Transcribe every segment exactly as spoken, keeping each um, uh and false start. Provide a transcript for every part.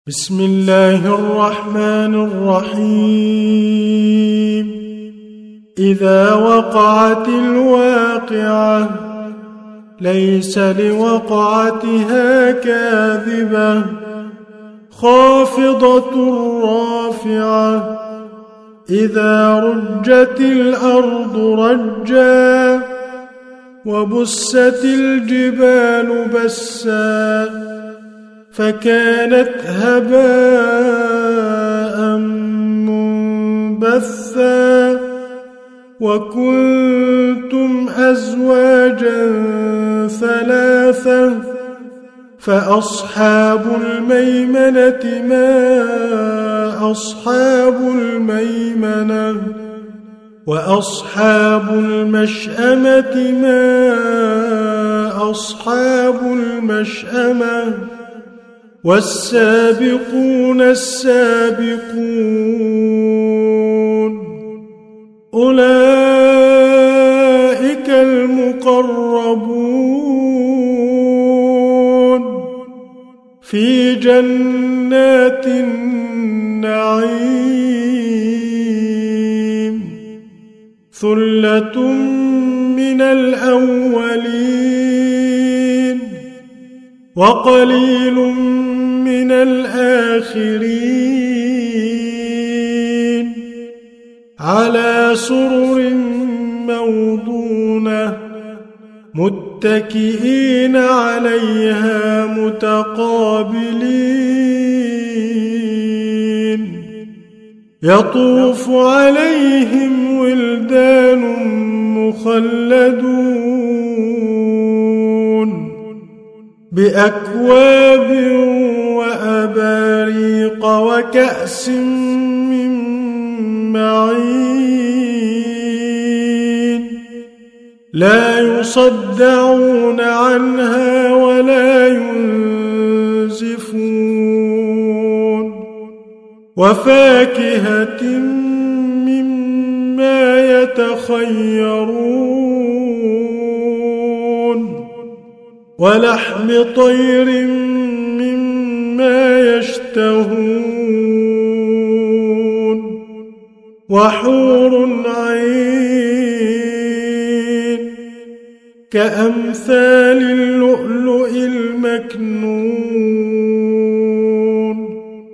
بسم الله الرحمن الرحيم. إذا وقعت الواقعة ليس لوقعتها كاذبة خافضة رافعة إذا رجت الأرض رجا وبست الجبال بسا فكانت هباء منبثا وكنتم أزواجا ثلاثة فأصحاب الميمنة ما أصحاب الميمنة وأصحاب المشأمة ما أصحاب المشأمة والسابقون السابقون أولئك المقربون في جنات النعيم ثلة من الأولين وقليل من الآخرين على سرر موضونة متكئين عليها متقابلين يطوف عليهم ولدان مخلدون بأكواب وأباريق وكأس من معين لا يصدعون عنها ولا ينزفون وفاكهة مما يتخيرون ولحم طير مما يشتهون وحور عين كأمثال اللؤلؤ المكنون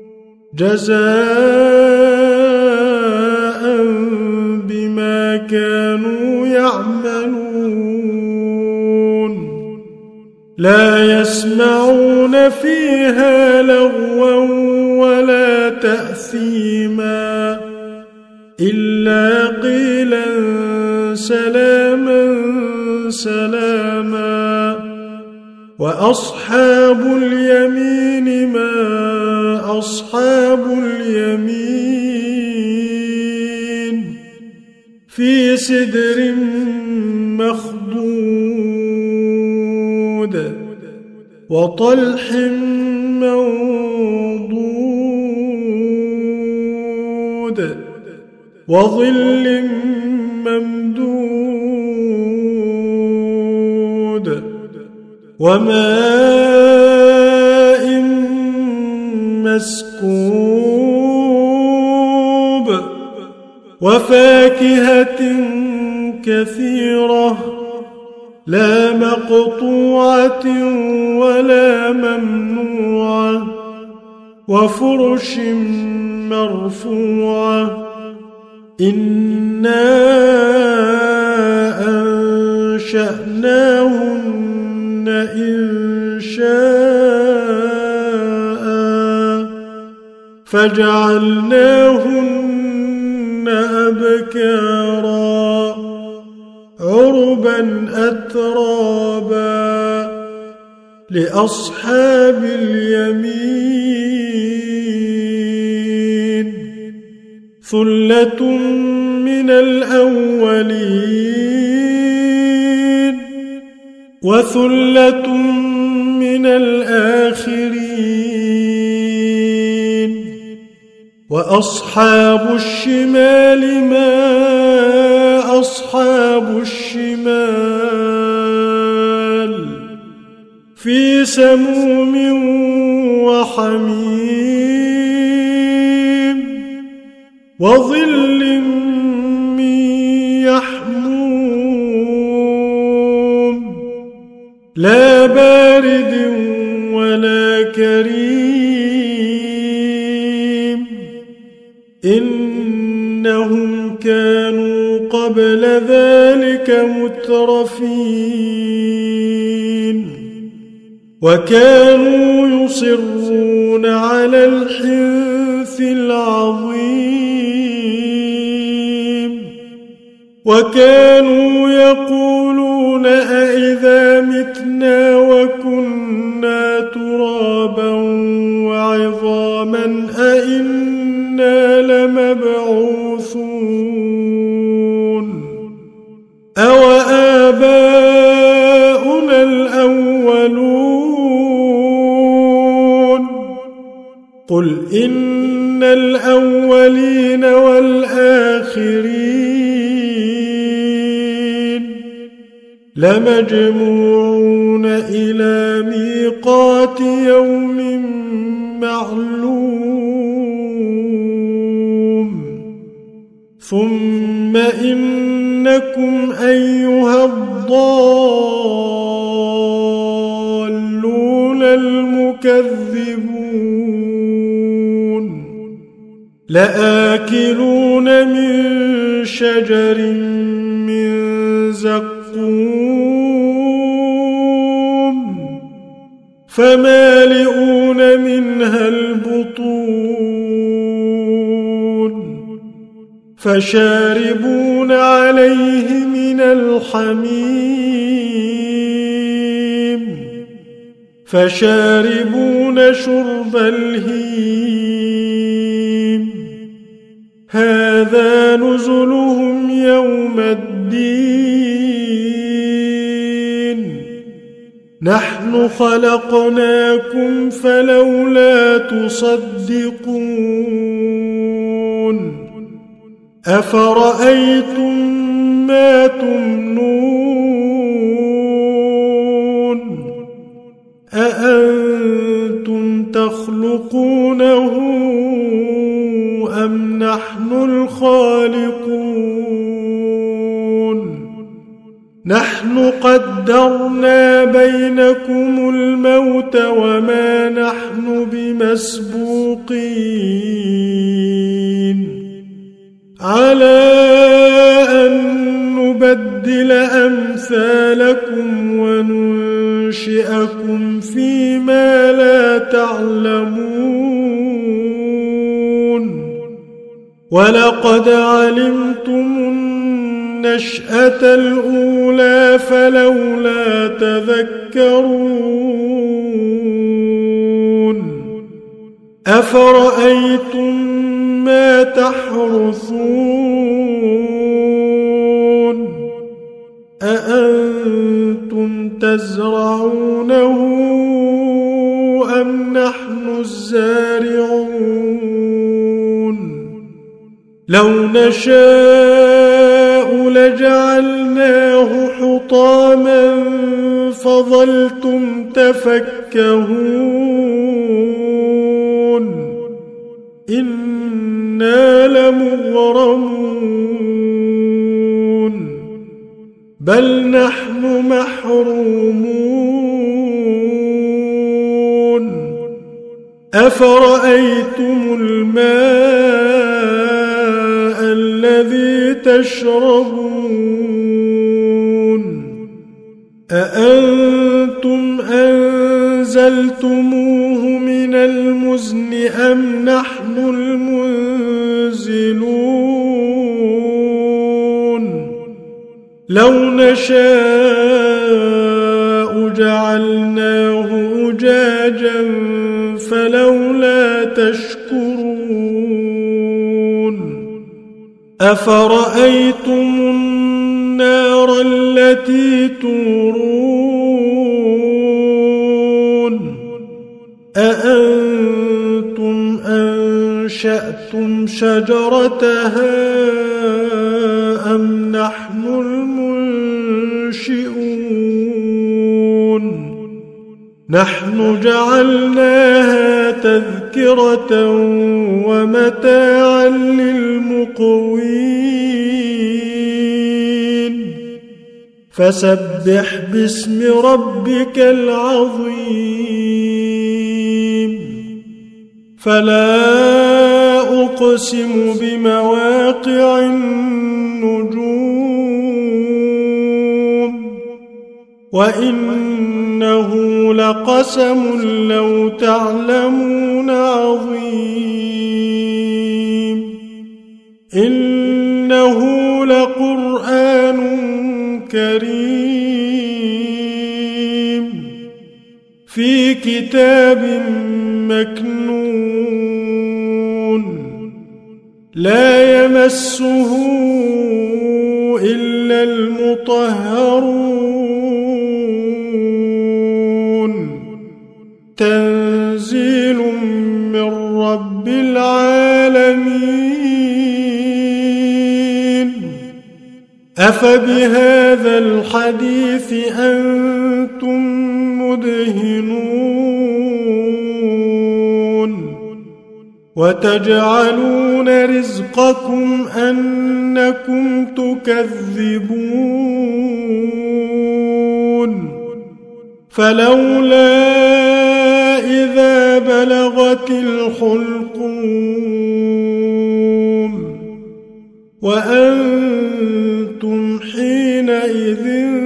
جزاء بما كانوا يعملون لا يسمعون فيها لغوا ولا تأثيما إلا قيلا سلاما سلاما وأصحاب اليمين ما أصحاب اليمين في سدر مخضود وطلح منضود وظل ممدود وماء مسكوب وفاكهة كثيرة لا مقطوعة ولا ممنوعة وفرش مرفوعة إنا أنشأناهن إن شاء فجعلناهن أبكارا عربا أترابا لأصحاب اليمين ثلة من الأولين وثلة من الآخرين وأصحاب الشمال ما أصحاب الشمال في سموم وحميم وظل من يحموم لا بارد ولا كريم إنهم كانوا قبل ذلك مترفين وكانوا يصرون على الحنث العظيم وكانوا يقولون أئذا متنا وكنا ترابا وعظاما أئنا لمبعوثون أو آباؤنا الأولون قل إن الأولين والآخرين لمجموعون إلى ميقات يوم معلوم ثم إنكم أيها الضالون المكذبون لآكلون من شجر من زقوم فمالئون منها البطون فشاربون عليه من الحميم فشاربون شرب الهيم هذا نزلهم يوم الدين نحن خلقناكم فلولا تصدقون أفرأيتم ما تمنون أأنتم تخلقونه أم نحن الخالقون نحن قدرنا بينكم الموت وما نحن بمسبوقين على أن نبدل أمثالكم وننشئكم فيما لا تعلمون ولقد علمتم النشأة الأولى فلولا تذكرون أفرأيتم ما تحرثون أأنتم تزرعونه أم نحن الزارعون لو نشاء لجعلناه حطاما فظلتم تفكهون إنا لمغرمون بل نحن محرومون أفرأيتم الماء الذي تشربون أأنتم أنزلتموه من المزن أم نحن المنزلون لو نشاء جعلناه أجاجا فلولا تشكرون أفرأيتم النار التي تورون أأنتم أنشأتم شجرتها أم نحن المنشئون نحن جعلناها تذكرة ومتاعا للمقوين فسبح باسم ربك العظيم فلا أقسم بمواقع النجوم وإنه لقسم لو تعلمون عظيم إنه لقرآن كريم في كتاب مكنون لا يمسه إلا المطهرون تنزيل من رب العالمين أفبهذا الحديث أنتم مدهنون وتجعلون رزقكم أنكم تكذبون فلولا إذا بلغت الحلقوم وأنتم حينئذ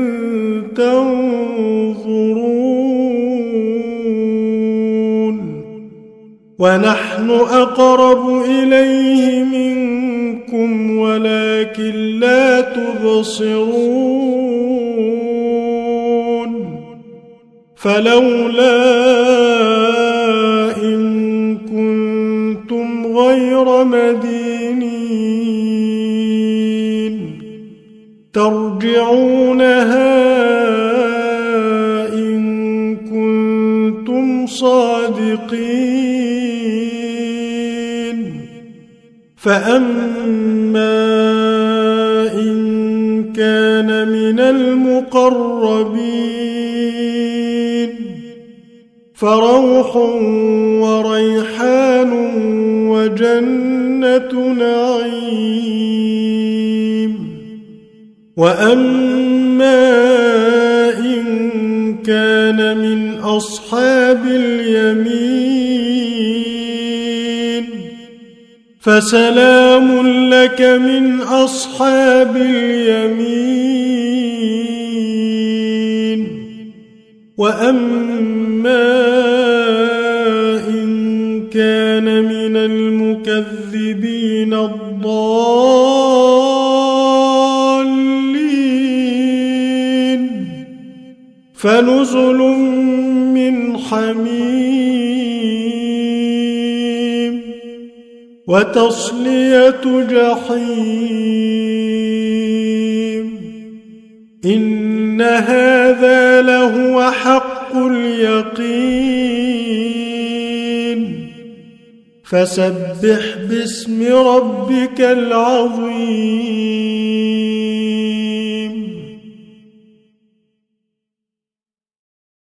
تنظرون ونحن أقرب إليه منكم ولكن لا تبصرون فلولا إن كنتم غير مدينين ترجعونها إن كنتم صادقين فأما إن كان من المقربين فروح وريحان وجنة نعيم وأما إن كان من أصحاب اليمين فسلام لك من أصحاب اليمين وأما إن كان من المكذبين الضالين فنزل من حميم وتصلية جحيم إن هذا لهو حق اليقين فسبح باسم ربك العظيم